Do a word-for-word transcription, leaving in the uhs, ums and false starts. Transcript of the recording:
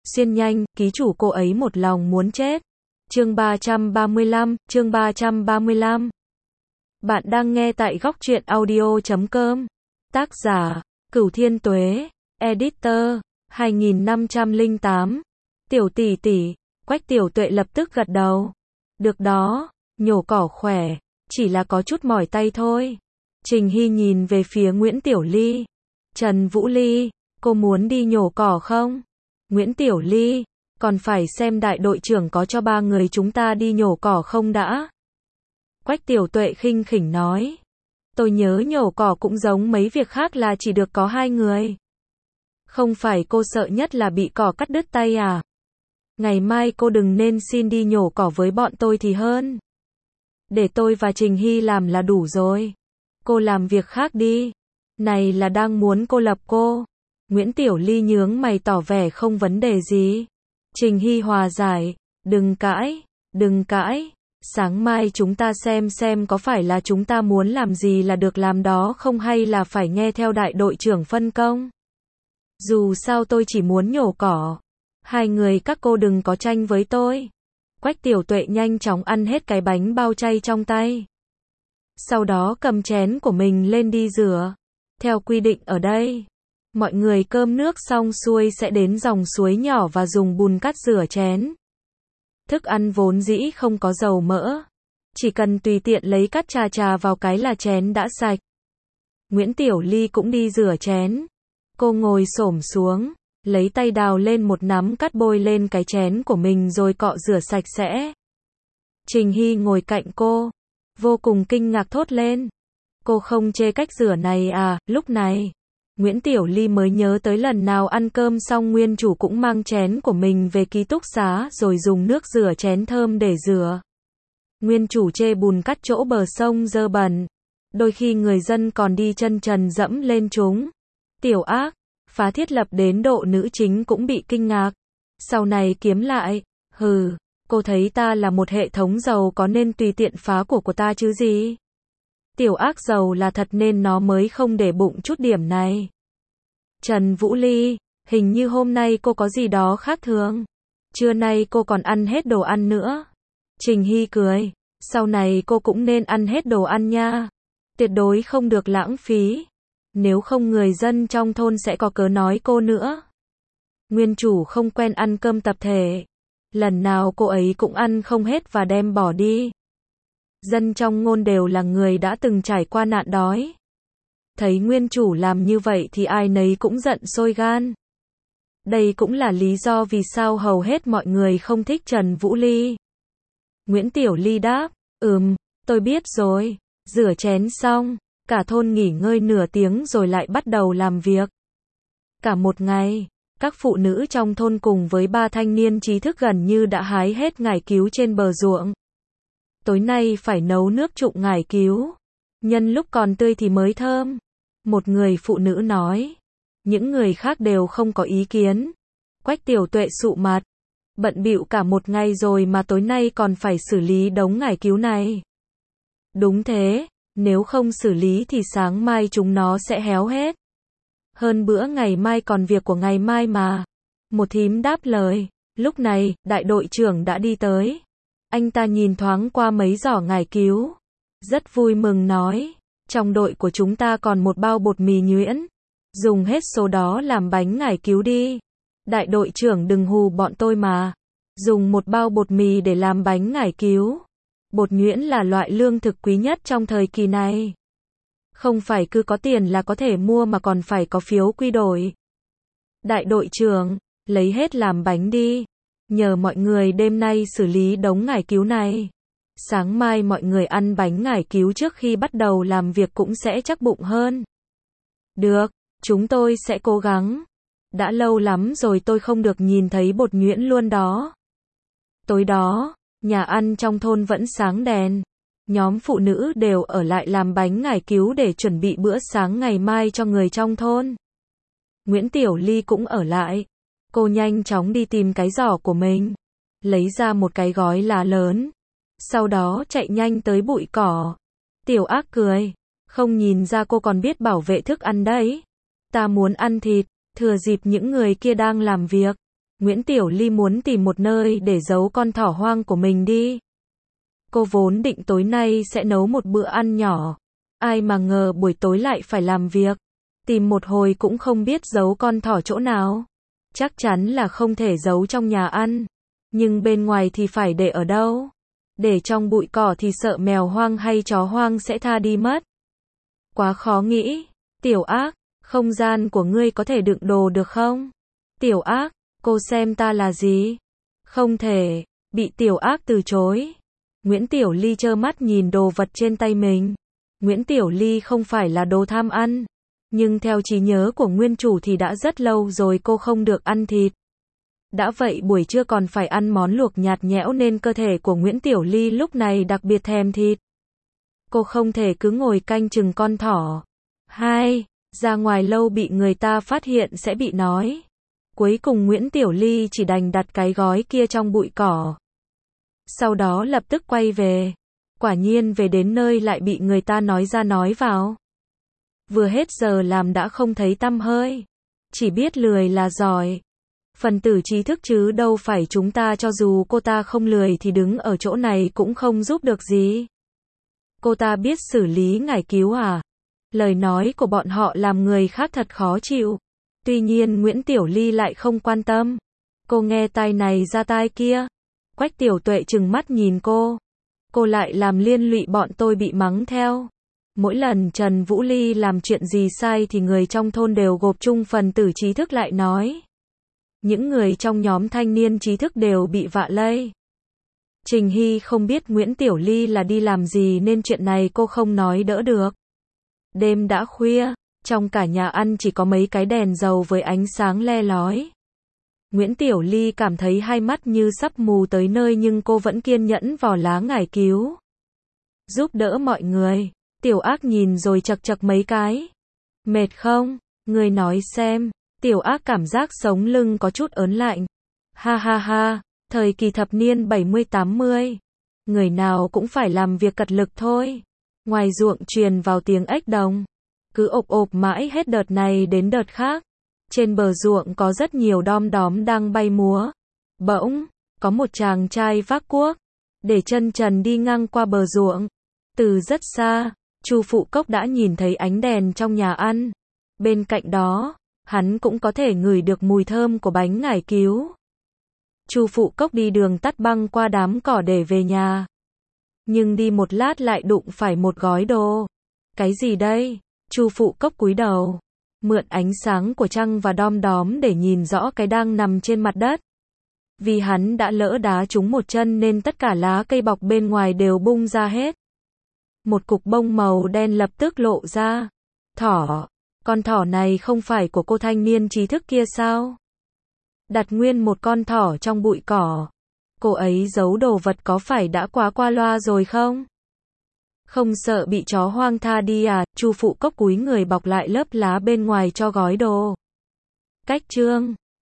Xuyên nhanh, ký chủ cô ấy một lòng muốn chết. Chương ba trăm ba mươi lăm, chương ba trăm ba mươi lăm. Bạn đang nghe tại góc truyện audio chấm com. Tác giả, Cửu Thiên Tuế, Editor, hai nghìn năm trăm lẻ tám. Tiểu tỷ tỷ, Quách Tiểu Tuệ lập tức gật đầu. Được đó, nhổ cỏ khỏe, chỉ là có chút mỏi tay thôi. Trình Hy nhìn về phía Nguyễn Tiểu Ly. Trần Vũ Ly, cô muốn đi nhổ cỏ không? Nguyễn Tiểu Ly, còn phải xem đại đội trưởng có cho ba người chúng ta đi nhổ cỏ không đã. Quách Tiểu Tuệ khinh khỉnh nói. Tôi nhớ nhổ cỏ cũng giống mấy việc khác là chỉ được có hai người. Không phải cô sợ nhất là bị cỏ cắt đứt tay à? Ngày mai cô đừng nên xin đi nhổ cỏ với bọn tôi thì hơn. Để tôi và Trình Hy làm là đủ rồi. Cô làm việc khác đi. Này là đang muốn cô lập cô. Nguyễn Tiểu Ly nhướng mày tỏ vẻ không vấn đề gì. Trình Hy hòa giải. Đừng cãi, đừng cãi. Sáng mai chúng ta xem xem có phải là chúng ta muốn làm gì là được làm đó không hay là phải nghe theo đại đội trưởng phân công. Dù sao tôi chỉ muốn nhổ cỏ. Hai người các cô đừng có tranh với tôi. Quách Tiểu Tuệ nhanh chóng ăn hết cái bánh bao chay trong tay. Sau đó cầm chén của mình lên đi rửa. Theo quy định ở đây, mọi người cơm nước xong xuôi sẽ đến dòng suối nhỏ và dùng bùn cát rửa chén. Thức ăn vốn dĩ không có dầu mỡ. Chỉ cần tùy tiện lấy cát chà chà vào cái là chén đã sạch. Nguyễn Tiểu Ly cũng đi rửa chén. Cô ngồi xổm xuống, lấy tay đào lên một nắm cát bôi lên cái chén của mình rồi cọ rửa sạch sẽ. Trình Hy ngồi cạnh cô, vô cùng kinh ngạc thốt lên. Cô không chê cách rửa này à? Lúc này, Nguyễn Tiểu Ly mới nhớ tới lần nào ăn cơm xong nguyên chủ cũng mang chén của mình về ký túc xá rồi dùng nước rửa chén thơm để rửa. Nguyên chủ chê bùn cát chỗ bờ sông dơ bẩn. Đôi khi người dân còn đi chân trần dẫm lên chúng. Tiểu ác, phá thiết lập đến độ nữ chính cũng bị kinh ngạc. Sau này kiếm lại, hừ, cô thấy ta là một hệ thống giàu có nên tùy tiện phá của của ta chứ gì. Tiểu ác giàu là thật nên nó mới không để bụng chút điểm này. Trần Vũ Ly, hình như hôm nay cô có gì đó khác thường. Trưa nay cô còn ăn hết đồ ăn nữa. Trình Hy cười, sau này cô cũng nên ăn hết đồ ăn nha. Tuyệt đối không được lãng phí. Nếu không người dân trong thôn sẽ có cớ nói cô nữa. Nguyên chủ không quen ăn cơm tập thể. Lần nào cô ấy cũng ăn không hết và đem bỏ đi. Dân trong ngôn đều là người đã từng trải qua nạn đói. Thấy nguyên chủ làm như vậy thì ai nấy cũng giận sôi gan. Đây cũng là lý do vì sao hầu hết mọi người không thích Trần Vũ Ly. Nguyễn Tiểu Ly đáp, ừm, tôi biết rồi. Rửa chén xong, cả thôn nghỉ ngơi nửa tiếng rồi lại bắt đầu làm việc. Cả một ngày, các phụ nữ trong thôn cùng với ba thanh niên trí thức gần như đã hái hết ngải cứu trên bờ ruộng. Tối nay phải nấu nước trụng ngải cứu. Nhân lúc còn tươi thì mới thơm. Một người phụ nữ nói. Những người khác đều không có ý kiến. Quách Tiểu Tuệ sụ mặt. Bận bịu cả một ngày rồi mà tối nay còn phải xử lý đống ngải cứu này. Đúng thế, nếu không xử lý thì sáng mai chúng nó sẽ héo hết. Hơn bữa ngày mai còn việc của ngày mai mà. Một thím đáp lời. Lúc này, đại đội trưởng đã đi tới. Anh ta nhìn thoáng qua mấy giỏ ngải cứu. Rất vui mừng nói. Trong đội của chúng ta còn một bao bột mì nhuyễn. Dùng hết số đó làm bánh ngải cứu đi. Đại đội trưởng đừng hù bọn tôi mà. Dùng một bao bột mì để làm bánh ngải cứu. Bột nhuyễn là loại lương thực quý nhất trong thời kỳ này. Không phải cứ có tiền là có thể mua mà còn phải có phiếu quy đổi. Đại đội trưởng, lấy hết làm bánh đi. Nhờ mọi người đêm nay xử lý đống ngải cứu này. Sáng mai mọi người ăn bánh ngải cứu trước khi bắt đầu làm việc cũng sẽ chắc bụng hơn. Được, chúng tôi sẽ cố gắng. Đã lâu lắm rồi tôi không được nhìn thấy bột nhuyễn luôn đó. Tối đó, nhà ăn trong thôn vẫn sáng đèn. Nhóm phụ nữ đều ở lại làm bánh ngải cứu để chuẩn bị bữa sáng ngày mai cho người trong thôn. Nguyễn Tiểu Ly cũng ở lại. Cô nhanh chóng đi tìm cái giỏ của mình. Lấy ra một cái gói lá lớn. Sau đó chạy nhanh tới bụi cỏ. Tiểu ác cười. Không nhìn ra cô còn biết bảo vệ thức ăn đấy. Ta muốn ăn thịt, thừa dịp những người kia đang làm việc. Nguyễn Tiểu Ly muốn tìm một nơi để giấu con thỏ hoang của mình đi. Cô vốn định tối nay sẽ nấu một bữa ăn nhỏ. Ai mà ngờ buổi tối lại phải làm việc. Tìm một hồi cũng không biết giấu con thỏ chỗ nào. Chắc chắn là không thể giấu trong nhà ăn. Nhưng bên ngoài thì phải để ở đâu? Để trong bụi cỏ thì sợ mèo hoang hay chó hoang sẽ tha đi mất. Quá khó nghĩ. Tiểu Ác, không gian của ngươi có thể đựng đồ được không? Tiểu Ác, cô xem ta là gì? Không thể. Bị Tiểu Ác từ chối. Nguyễn Tiểu Ly trơ mắt nhìn đồ vật trên tay mình. Nguyễn Tiểu Ly không phải là đồ tham ăn. Nhưng theo trí nhớ của nguyên chủ thì đã rất lâu rồi cô không được ăn thịt. Đã vậy buổi trưa còn phải ăn món luộc nhạt nhẽo nên cơ thể của Nguyễn Tiểu Ly lúc này đặc biệt thèm thịt. Cô không thể cứ ngồi canh chừng con thỏ. Hai, ra ngoài lâu bị người ta phát hiện sẽ bị nói. Cuối cùng Nguyễn Tiểu Ly chỉ đành đặt cái gói kia trong bụi cỏ. Sau đó lập tức quay về. Quả nhiên về đến nơi lại bị người ta nói ra nói vào. Vừa hết giờ làm đã không thấy tăm hơi. Chỉ biết lười là giỏi. Phần tử trí thức chứ đâu phải chúng ta, cho dù cô ta không lười thì đứng ở chỗ này cũng không giúp được gì. Cô ta biết xử lý ngải cứu à? Lời nói của bọn họ làm người khác thật khó chịu. Tuy nhiên Nguyễn Tiểu Ly lại không quan tâm. Cô nghe tai này ra tai kia. Quách Tiểu Tuệ trừng mắt nhìn cô. Cô lại làm liên lụy bọn tôi bị mắng theo. Mỗi lần Trần Vũ Ly làm chuyện gì sai thì người trong thôn đều gộp chung phần tử trí thức lại nói. Những người trong nhóm thanh niên trí thức đều bị vạ lây. Trình Hy không biết Nguyễn Tiểu Ly là đi làm gì nên chuyện này cô không nói đỡ được. Đêm đã khuya, trong cả nhà ăn chỉ có mấy cái đèn dầu với ánh sáng le lói. Nguyễn Tiểu Ly cảm thấy hai mắt như sắp mù tới nơi nhưng cô vẫn kiên nhẫn vò lá ngải cứu. Giúp đỡ mọi người. Tiểu Ác nhìn rồi chật chật mấy cái. Mệt không? Người nói xem. Tiểu Ác cảm giác sống lưng có chút ớn lạnh. Ha ha ha, thời kỳ thập niên bảy mươi tám mươi. Người nào cũng phải làm việc cật lực thôi. Ngoài ruộng truyền vào tiếng ếch đồng. Cứ ộp ộp mãi hết đợt này đến đợt khác. Trên bờ ruộng có rất nhiều đom đóm đang bay múa. Bỗng, có một chàng trai vác cuốc. Để chân trần đi ngang qua bờ ruộng. Từ rất xa, Chu Phụ Cốc đã nhìn thấy ánh đèn trong nhà ăn. Bên cạnh đó, hắn cũng có thể ngửi được mùi thơm của bánh ngải cứu. Chu Phụ Cốc đi đường tắt băng qua đám cỏ để về nhà. Nhưng đi một lát lại đụng phải một gói đồ. Cái gì đây? Chu Phụ Cốc cúi đầu, mượn ánh sáng của trăng và đom đóm để nhìn rõ cái đang nằm trên mặt đất. Vì hắn đã lỡ đá trúng một chân nên tất cả lá cây bọc bên ngoài đều bung ra hết. Một cục bông màu đen lập tức lộ ra. Thỏ. Con thỏ này không phải của cô thanh niên trí thức kia sao? Đặt nguyên một con thỏ trong bụi cỏ. Cô ấy giấu đồ vật có phải đã quá qua loa rồi không? Không sợ bị chó hoang tha đi à? Chu Phụ Cốc cúi người bọc lại lớp lá bên ngoài cho gói đồ. Cách chương